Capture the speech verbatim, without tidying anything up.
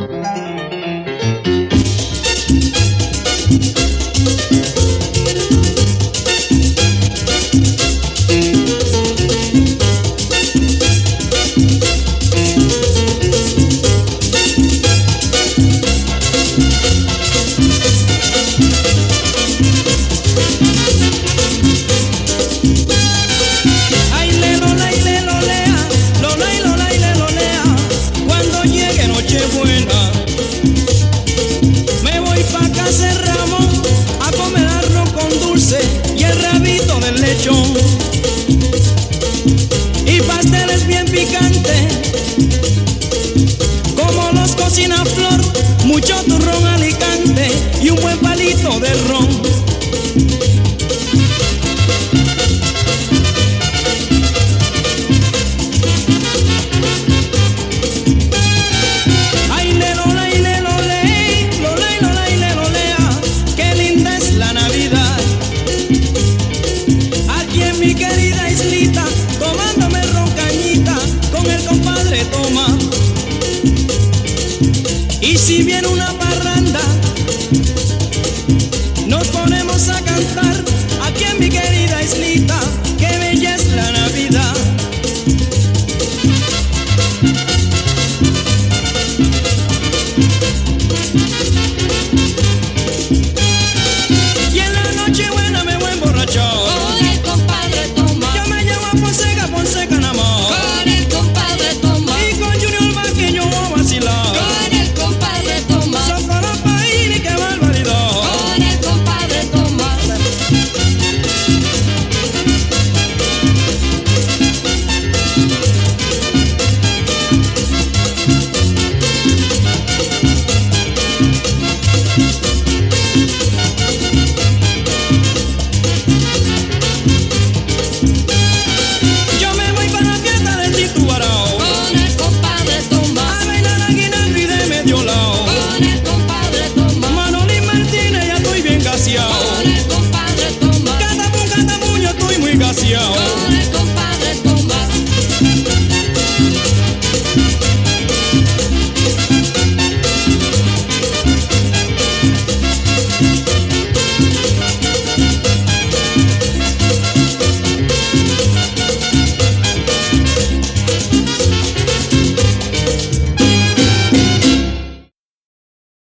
Y pasteles bien picantes, como los cocina Flor, mucho turrón Alicante y un buen palito de ron. Ay, lelo, lay, lelo, ley, lo lay, lo lay, lelo, lea, qué linda es la Navidad. Aquí en mi querida islita, tomándome ron cañita, con el compadre Toma. Y si viene una parranda, nos ponemos a cantar